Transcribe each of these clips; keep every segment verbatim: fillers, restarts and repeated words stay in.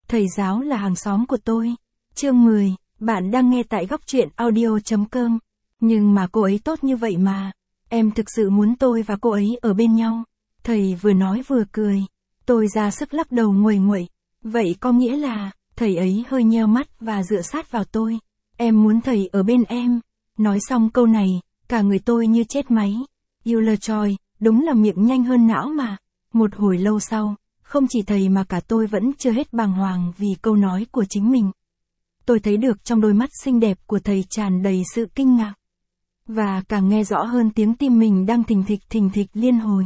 Thầy giáo là hàng xóm của tôi. Chương mười, bạn đang nghe tại góc truyện audio.com. Nhưng mà cô ấy tốt như vậy mà. Em thực sự muốn tôi và cô ấy ở bên nhau. Thầy vừa nói vừa cười. Tôi ra sức lắc đầu nguầy nguậy. Vậy có nghĩa là, thầy ấy hơi nheo mắt và dựa sát vào tôi. Em muốn thầy ở bên em. Nói xong câu này, cả người tôi như chết máy. Euler Choi, đúng là miệng nhanh hơn não mà. Một hồi lâu sau, không chỉ thầy mà cả tôi vẫn chưa hết bàng hoàng vì câu nói của chính mình. Tôi thấy được trong đôi mắt xinh đẹp của thầy tràn đầy sự kinh ngạc. Và càng nghe rõ hơn tiếng tim mình đang thình thịch thình thịch liên hồi.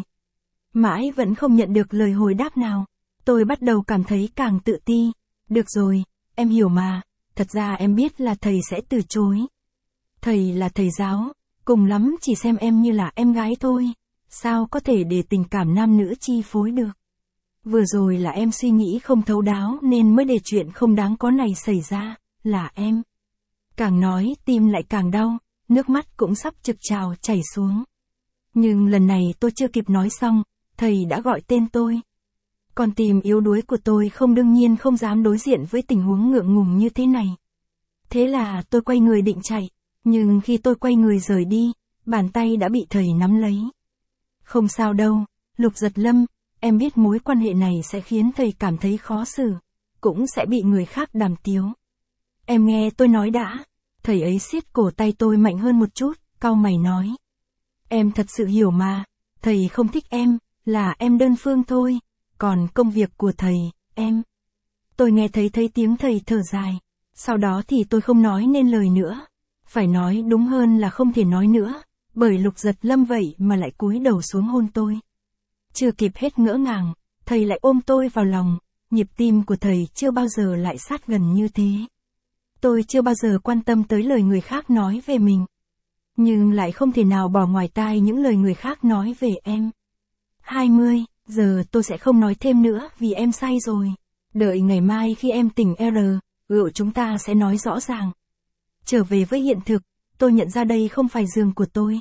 Mãi vẫn không nhận được lời hồi đáp nào. Tôi bắt đầu cảm thấy càng tự ti. Được rồi, em hiểu mà, thật ra em biết là thầy sẽ từ chối. Thầy là thầy giáo, cùng lắm chỉ xem em như là em gái thôi. Sao có thể để tình cảm nam nữ chi phối được? Vừa rồi là em suy nghĩ không thấu đáo nên mới để chuyện không đáng có này xảy ra, là em. Càng nói tim lại càng đau, nước mắt cũng sắp trực trào chảy xuống. Nhưng lần này tôi chưa kịp nói xong, thầy đã gọi tên tôi. Con tim yếu đuối của tôi không đương nhiên không dám đối diện với tình huống ngượng ngùng như thế này. Thế là tôi quay người định chạy, nhưng khi tôi quay người rời đi, bàn tay đã bị thầy nắm lấy. Không sao đâu, Lục Giật Lâm, em biết mối quan hệ này sẽ khiến thầy cảm thấy khó xử, cũng sẽ bị người khác đàm tiếu. Em nghe tôi nói đã. Thầy ấy siết cổ tay tôi mạnh hơn một chút, cau mày nói. Em thật sự hiểu mà, thầy không thích em, là em đơn phương thôi, còn công việc của thầy, em. Tôi nghe thấy thấy tiếng thầy thở dài, sau đó thì tôi không nói nên lời nữa. Phải nói đúng hơn là không thể nói nữa, bởi Lục Giật Lâm vậy mà lại cúi đầu xuống hôn tôi. Chưa kịp hết ngỡ ngàng, thầy lại ôm tôi vào lòng, nhịp tim của thầy chưa bao giờ lại sát gần như thế. Tôi chưa bao giờ quan tâm tới lời người khác nói về mình. Nhưng lại không thể nào bỏ ngoài tai những lời người khác nói về em. hai mươi, giờ tôi sẽ không nói thêm nữa vì em say rồi. Đợi ngày mai khi em tỉnh R, rượu chúng ta sẽ nói rõ ràng. Trở về với hiện thực, tôi nhận ra đây không phải giường của tôi,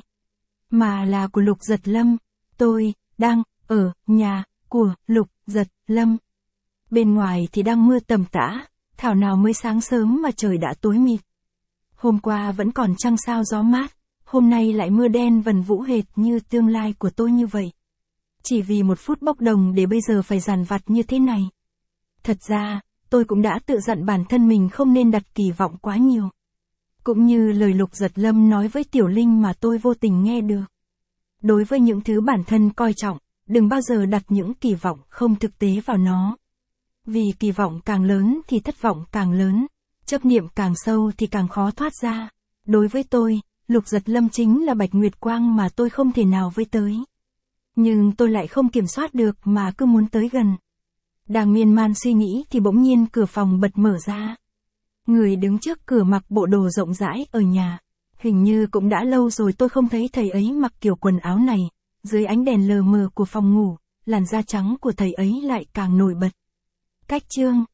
mà là của Lục Giật Lâm. Tôi đang ở nhà của Lục Giật Lâm. Bên ngoài thì đang mưa tầm tã, thảo nào mới sáng sớm mà trời đã tối mịt. Hôm qua vẫn còn trăng sao gió mát, hôm nay lại mưa đen vần vũ hệt như tương lai của tôi như vậy. Chỉ vì một phút bốc đồng để bây giờ phải dằn vặt như thế này. Thật ra, tôi cũng đã tự dặn bản thân mình không nên đặt kỳ vọng quá nhiều. Cũng như lời Lục Giật Lâm nói với Tiểu Linh mà tôi vô tình nghe được. Đối với những thứ bản thân coi trọng, đừng bao giờ đặt những kỳ vọng không thực tế vào nó. Vì kỳ vọng càng lớn thì thất vọng càng lớn, chấp niệm càng sâu thì càng khó thoát ra. Đối với tôi, Lục Giật Lâm chính là Bạch Nguyệt Quang mà tôi không thể nào với tới. Nhưng tôi lại không kiểm soát được mà cứ muốn tới gần. Đang miên man suy nghĩ thì bỗng nhiên cửa phòng bật mở ra. Người đứng trước cửa mặc bộ đồ rộng rãi ở nhà. Hình như cũng đã lâu rồi tôi không thấy thầy ấy mặc kiểu quần áo này. Dưới ánh đèn lờ mờ của phòng ngủ, làn da trắng của thầy ấy lại càng nổi bật. Cách chương